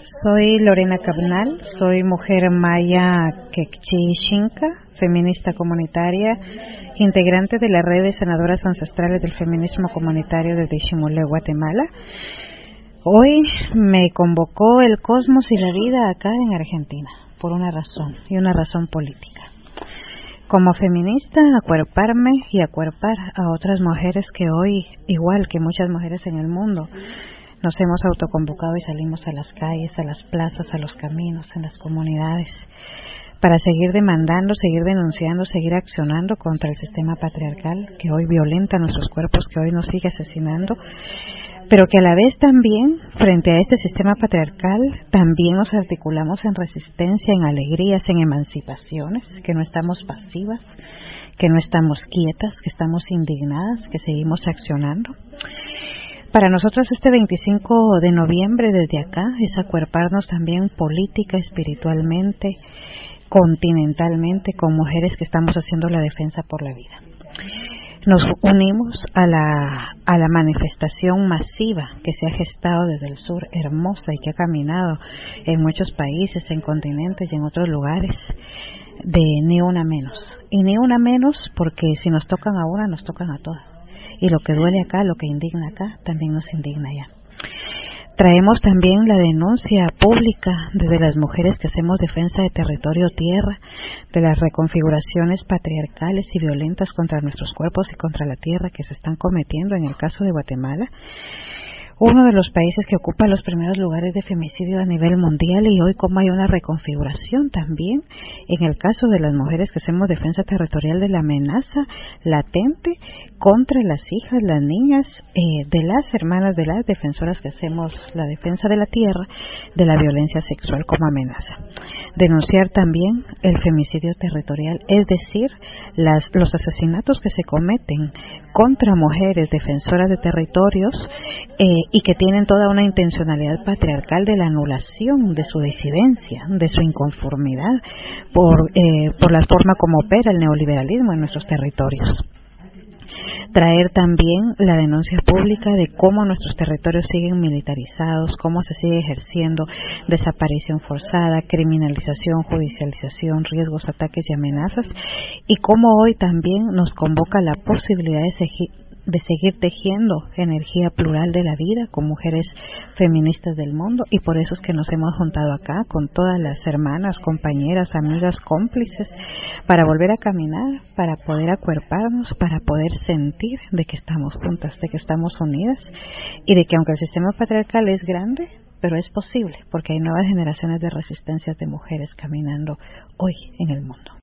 Soy Lorena Cabnal, soy mujer maya quechí xinca, feminista comunitaria, integrante de la red de senadoras ancestrales del feminismo comunitario desde Ximulé, Guatemala. Hoy me convocó el cosmos y la vida acá en Argentina, por una razón, y una razón política. Como feminista, acuerparme y acuerpar a otras mujeres que hoy, igual que muchas mujeres en el mundo, nos hemos autoconvocado y salimos a las calles, a las plazas, a los caminos, en las comunidades, para seguir demandando, seguir denunciando, seguir accionando contra el sistema patriarcal que hoy violenta nuestros cuerpos, que hoy nos sigue asesinando, pero que a la vez también, frente a este sistema patriarcal, también nos articulamos en resistencia, en alegrías, en emancipaciones, que no estamos pasivas, que no estamos quietas, que estamos indignadas, que seguimos accionando. Para nosotros este 25 de noviembre desde acá es acuerparnos también política, espiritualmente, continentalmente, con mujeres que estamos haciendo la defensa por la vida. Nos unimos a la manifestación masiva que se ha gestado desde el sur, hermosa, y que ha caminado en muchos países, en continentes y en otros lugares, de ni una menos. Y ni una menos porque si nos tocan a una, nos tocan a todas. Y lo que duele acá, lo que indigna acá, también nos indigna allá. Traemos también la denuncia pública desde las mujeres que hacemos defensa de territorio tierra, de las reconfiguraciones patriarcales y violentas contra nuestros cuerpos y contra la tierra que se están cometiendo en el caso de Guatemala, uno de los países que ocupa los primeros lugares de femicidio a nivel mundial, y hoy como hay una reconfiguración también en el caso de las mujeres que hacemos defensa territorial de la amenaza latente contra las hijas, las niñas de las hermanas de las defensoras que hacemos la defensa de la tierra, de la violencia sexual como amenaza. Denunciar también el femicidio territorial, es decir, los asesinatos que se cometen contra mujeres defensoras de territorios y que tienen toda una intencionalidad patriarcal de la anulación de su disidencia, de su inconformidad por la forma como opera el neoliberalismo en nuestros territorios. Traer también la denuncia pública de cómo nuestros territorios siguen militarizados, cómo se sigue ejerciendo desaparición forzada, criminalización, judicialización, riesgos, ataques y amenazas, y cómo hoy también nos convoca la posibilidad de seguir tejiendo energía plural de la vida con mujeres feministas del mundo, y por eso es que nos hemos juntado acá con todas las hermanas, compañeras, amigas, cómplices, para volver a caminar, para poder acuerparnos, para poder sentir de que estamos juntas, de que estamos unidas, y de que aunque el sistema patriarcal es grande, pero es posible, porque hay nuevas generaciones de resistencias de mujeres caminando hoy en el mundo.